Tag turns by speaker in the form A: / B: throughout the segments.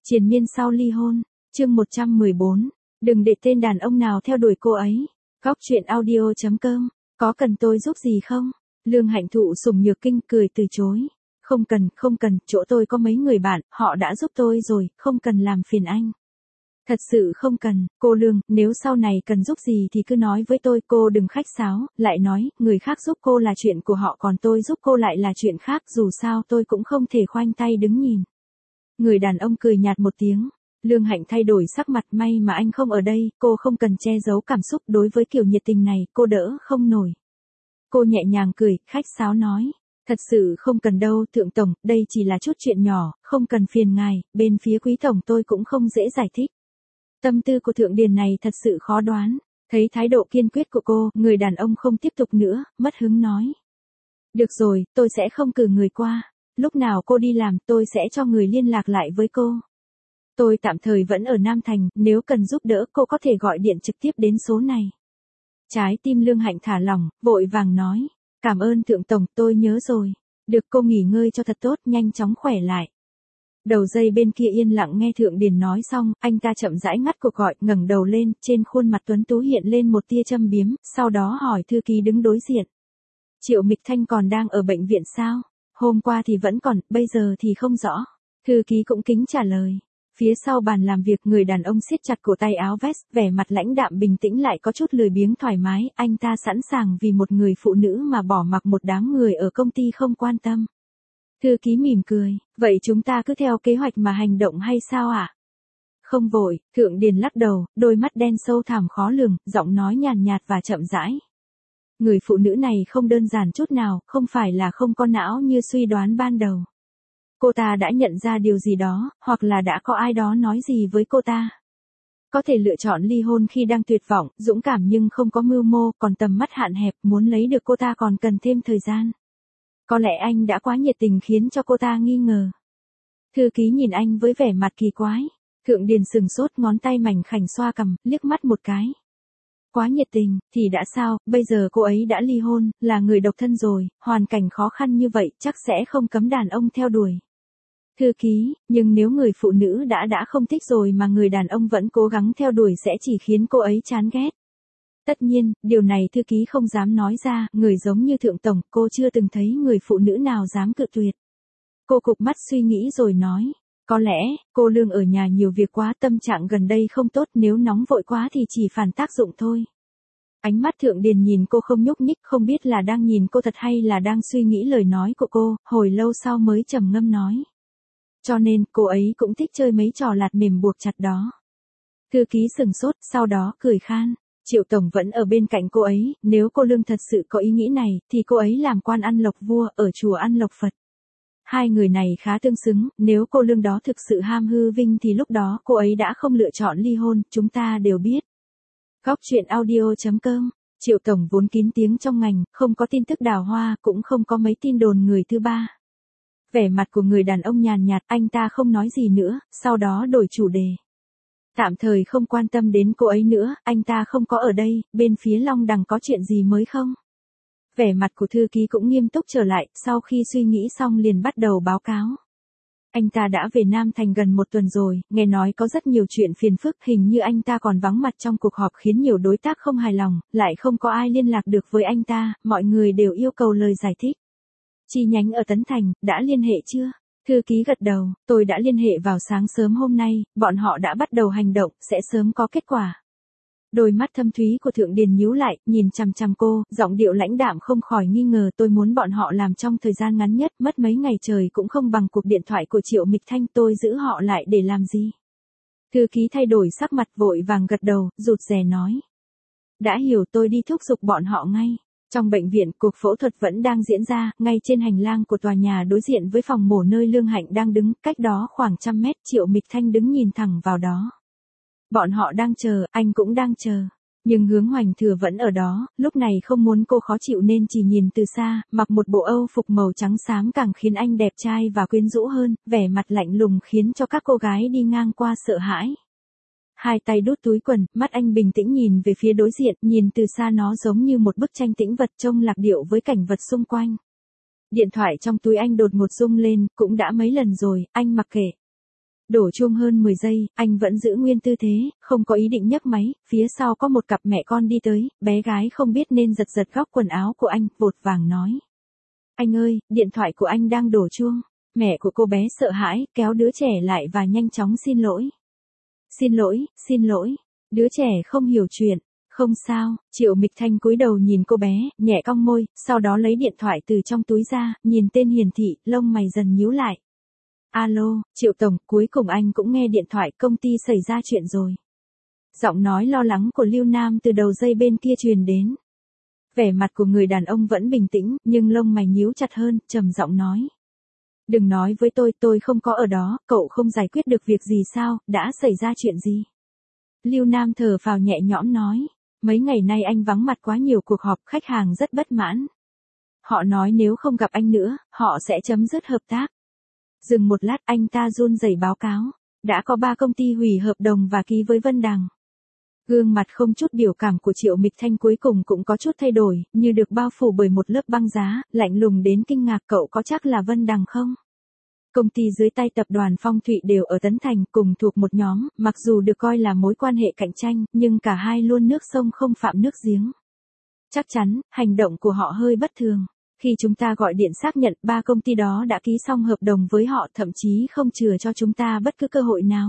A: Triền miên sau ly hôn, chương 114. Đừng để tên đàn ông nào theo đuổi cô ấy. Góc truyện audio.com. Có cần tôi giúp gì không? Lương Hạnh thụ sủng nhược kinh cười từ chối. Không cần, chỗ tôi có mấy người bạn, họ đã giúp tôi rồi, không cần làm phiền anh. Thật sự không cần, cô Lương, nếu sau này cần giúp gì thì cứ nói với tôi, cô đừng khách sáo, lại nói, người khác giúp cô là chuyện của họ còn tôi giúp cô lại là chuyện khác, dù sao tôi cũng không thể khoanh tay đứng nhìn. Người đàn ông cười nhạt một tiếng. Lương Hạnh thay đổi sắc mặt, may mà anh không ở đây, cô không cần che giấu cảm xúc đối với kiểu nhiệt tình này, cô đỡ không nổi. Cô nhẹ nhàng cười, khách sáo nói. Thật sự không cần đâu, Thượng Tổng, đây chỉ là chút chuyện nhỏ, không cần phiền ngài, bên phía Quý Tổng tôi cũng không dễ giải thích. Tâm tư của Thượng Điền này thật sự khó đoán. Thấy thái độ kiên quyết của cô, người đàn ông không tiếp tục nữa, mất hứng nói. Được rồi, tôi sẽ không cử người qua. Lúc nào cô đi làm tôi sẽ cho người liên lạc lại với cô. Tôi tạm thời vẫn ở Nam Thành, nếu cần giúp đỡ cô có thể gọi điện trực tiếp đến số này. Trái tim Lương Hạnh thả lỏng, vội vàng nói. Cảm ơn Thượng Tổng, tôi nhớ rồi. Được, cô nghỉ ngơi cho thật tốt, nhanh chóng khỏe lại. Đầu dây bên kia yên lặng nghe Thượng Điền nói xong, anh ta chậm rãi ngắt cuộc gọi, ngẩng đầu lên, trên khuôn mặt tuấn tú hiện lên một tia châm biếm, sau đó hỏi thư ký đứng đối diện. Triệu Mịch Thanh còn đang ở bệnh viện sao? Hôm qua thì vẫn còn, bây giờ thì không rõ. Thư ký cũng kính trả lời. Phía sau bàn làm việc, người đàn ông siết chặt cổ tay áo vest, vẻ mặt lãnh đạm bình tĩnh lại có chút lười biếng thoải mái, anh ta sẵn sàng vì một người phụ nữ mà bỏ mặc một đám người ở công ty không quan tâm. Thư ký mỉm cười, vậy chúng ta cứ theo kế hoạch mà hành động hay sao ạ? Không vội, Thượng Điền lắc đầu, đôi mắt đen sâu thẳm khó lường, giọng nói nhàn nhạt và chậm rãi. Người phụ nữ này không đơn giản chút nào, không phải là không có não như suy đoán ban đầu. Cô ta đã nhận ra điều gì đó, hoặc là đã có ai đó nói gì với cô ta. Có thể lựa chọn ly hôn khi đang tuyệt vọng, dũng cảm nhưng không có mưu mô, còn tầm mắt hạn hẹp, muốn lấy được cô ta còn cần thêm thời gian. Có lẽ anh đã quá nhiệt tình khiến cho cô ta nghi ngờ. Thư ký nhìn anh với vẻ mặt kỳ quái. Thượng Điền sừng sốt, ngón tay mảnh khảnh xoa cằm, liếc mắt một cái. Quá nhiệt tình, thì đã sao, bây giờ cô ấy đã ly hôn, là người độc thân rồi, hoàn cảnh khó khăn như vậy chắc sẽ không cấm đàn ông theo đuổi. Thư ký, nhưng nếu người phụ nữ đã không thích rồi mà người đàn ông vẫn cố gắng theo đuổi sẽ chỉ khiến cô ấy chán ghét. Tất nhiên, điều này thư ký không dám nói ra, người giống như Thượng Tổng, cô chưa từng thấy người phụ nữ nào dám cự tuyệt. Cô cụp mắt suy nghĩ rồi nói, có lẽ, cô Lương ở nhà nhiều việc quá, tâm trạng gần đây không tốt, nếu nóng vội quá thì chỉ phản tác dụng thôi. Ánh mắt Thượng Điền nhìn cô không nhúc nhích, không biết là đang nhìn cô thật hay là đang suy nghĩ lời nói của cô, hồi lâu sau mới trầm ngâm nói. Cho nên, cô ấy cũng thích chơi mấy trò lạt mềm buộc chặt đó. Thư ký sừng sốt, sau đó cười khan. Triệu Tổng vẫn ở bên cạnh cô ấy, nếu cô Lương thật sự có ý nghĩ này, thì cô ấy làm quan ăn lộc vua, ở chùa ăn lộc Phật. Hai người này khá tương xứng, nếu cô Lương đó thực sự ham hư vinh thì lúc đó cô ấy đã không lựa chọn ly hôn, chúng ta đều biết. Góc truyện audio.com. Triệu Tổng vốn kín tiếng trong ngành, không có tin tức đào hoa, cũng không có mấy tin đồn người thứ ba. Vẻ mặt của người đàn ông nhàn nhạt, anh ta không nói gì nữa, sau đó đổi chủ đề. Tạm thời không quan tâm đến cô ấy nữa, anh ta không có ở đây, bên phía Long Đằng có chuyện gì mới không? Vẻ mặt của thư ký cũng nghiêm túc trở lại, sau khi suy nghĩ xong liền bắt đầu báo cáo. Anh ta đã về Nam Thành gần một tuần rồi, nghe nói có rất nhiều chuyện phiền phức, hình như anh ta còn vắng mặt trong cuộc họp khiến nhiều đối tác không hài lòng, lại không có ai liên lạc được với anh ta, mọi người đều yêu cầu lời giải thích. Chi nhánh ở Tấn Thành, đã liên hệ chưa? Thư ký gật đầu, tôi đã liên hệ vào sáng sớm hôm nay, bọn họ đã bắt đầu hành động, sẽ sớm có kết quả. Đôi mắt thâm thúy của Thượng Điền nhíu lại, nhìn chằm chằm cô, giọng điệu lãnh đạm không khỏi nghi ngờ, tôi muốn bọn họ làm trong thời gian ngắn nhất, mất mấy ngày trời cũng không bằng cuộc điện thoại của Triệu Mịch Thanh, tôi giữ họ lại để làm gì? Thư ký thay đổi sắc mặt vội vàng gật đầu, rụt rè nói. Đã hiểu, tôi đi thúc giục bọn họ ngay. Trong bệnh viện, cuộc phẫu thuật vẫn đang diễn ra, ngay trên hành lang của tòa nhà đối diện với phòng mổ nơi Lương Hạnh đang đứng, cách đó khoảng 100 mét, Triệu Mịch Thanh đứng nhìn thẳng vào đó. Bọn họ đang chờ, anh cũng đang chờ. Nhưng Hướng Hoành Thừa vẫn ở đó, lúc này không muốn cô khó chịu nên chỉ nhìn từ xa, mặc một bộ âu phục màu trắng xám càng khiến anh đẹp trai và quyến rũ hơn, vẻ mặt lạnh lùng khiến cho các cô gái đi ngang qua sợ hãi. Hai tay đút túi quần, mắt anh bình tĩnh nhìn về phía đối diện, nhìn từ xa nó giống như một bức tranh tĩnh vật trông lạc điệu với cảnh vật xung quanh. Điện thoại trong túi anh đột ngột rung lên, cũng đã mấy lần rồi, anh mặc kệ. Đổ chuông hơn 10 giây, anh vẫn giữ nguyên tư thế, không có ý định nhấc máy, phía sau có một cặp mẹ con đi tới, bé gái không biết nên giật giật góc quần áo của anh, vội vàng nói. Anh ơi, điện thoại của anh đang đổ chuông. Mẹ của cô bé sợ hãi, kéo đứa trẻ lại và nhanh chóng xin lỗi. Xin lỗi, xin lỗi. Đứa trẻ không hiểu chuyện. Không sao, Triệu Mịch Thanh cúi đầu nhìn cô bé, nhẹ cong môi, sau đó lấy điện thoại từ trong túi ra, nhìn tên hiển thị, lông mày dần nhíu lại. Alo, Triệu Tổng, cuối cùng anh cũng nghe điện thoại, công ty xảy ra chuyện rồi. Giọng nói lo lắng của Lưu Nam từ đầu dây bên kia truyền đến. Vẻ mặt của người đàn ông vẫn bình tĩnh, nhưng lông mày nhíu chặt hơn, trầm giọng nói. Đừng nói với tôi không có ở đó, cậu không giải quyết được việc gì sao, đã xảy ra chuyện gì? Lưu Nam thở phào nhẹ nhõm nói. Mấy ngày nay anh vắng mặt quá nhiều cuộc họp, khách hàng rất bất mãn. Họ nói nếu không gặp anh nữa, họ sẽ chấm dứt hợp tác. Dừng một lát anh ta run rẩy báo cáo. Đã có 3 công ty hủy hợp đồng và ký với Vân Đằng. Gương mặt không chút biểu cảm của Triệu Mịch Thanh cuối cùng cũng có chút thay đổi, như được bao phủ bởi một lớp băng giá, lạnh lùng đến kinh ngạc. Cậu có chắc là Vân Đằng không? Công ty dưới tay tập đoàn Phong Thụy đều ở Tấn Thành, cùng thuộc một nhóm, mặc dù được coi là mối quan hệ cạnh tranh, nhưng cả hai luôn nước sông không phạm nước giếng. Chắc chắn, hành động của họ hơi bất thường. Khi chúng ta gọi điện xác nhận 3 công ty đó đã ký xong hợp đồng với họ, thậm chí không chừa cho chúng ta bất cứ cơ hội nào.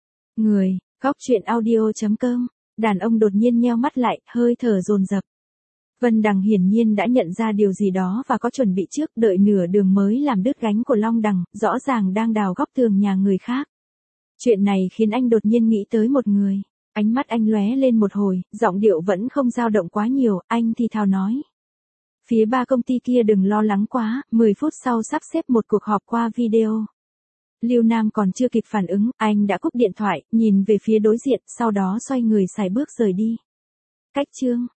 A: Góc truyện audio.com. Đàn ông đột nhiên nheo mắt lại, hơi thở dồn dập. Vân Đằng hiển nhiên đã nhận ra điều gì đó và có chuẩn bị trước, đợi nửa đường mới làm đứt gánh của Long Đằng, rõ ràng đang đào góc tường nhà người khác. Chuyện này khiến anh đột nhiên nghĩ tới một người. Ánh mắt anh lóe lên một hồi, giọng điệu vẫn không dao động quá nhiều, anh thì thào nói. Phía 3 công ty kia đừng lo lắng quá, 10 phút sau sắp xếp một cuộc họp qua video. Lưu Nam còn chưa kịp phản ứng, anh đã cúp điện thoại, nhìn về phía đối diện, sau đó xoay người sải bước rời đi. Cách chương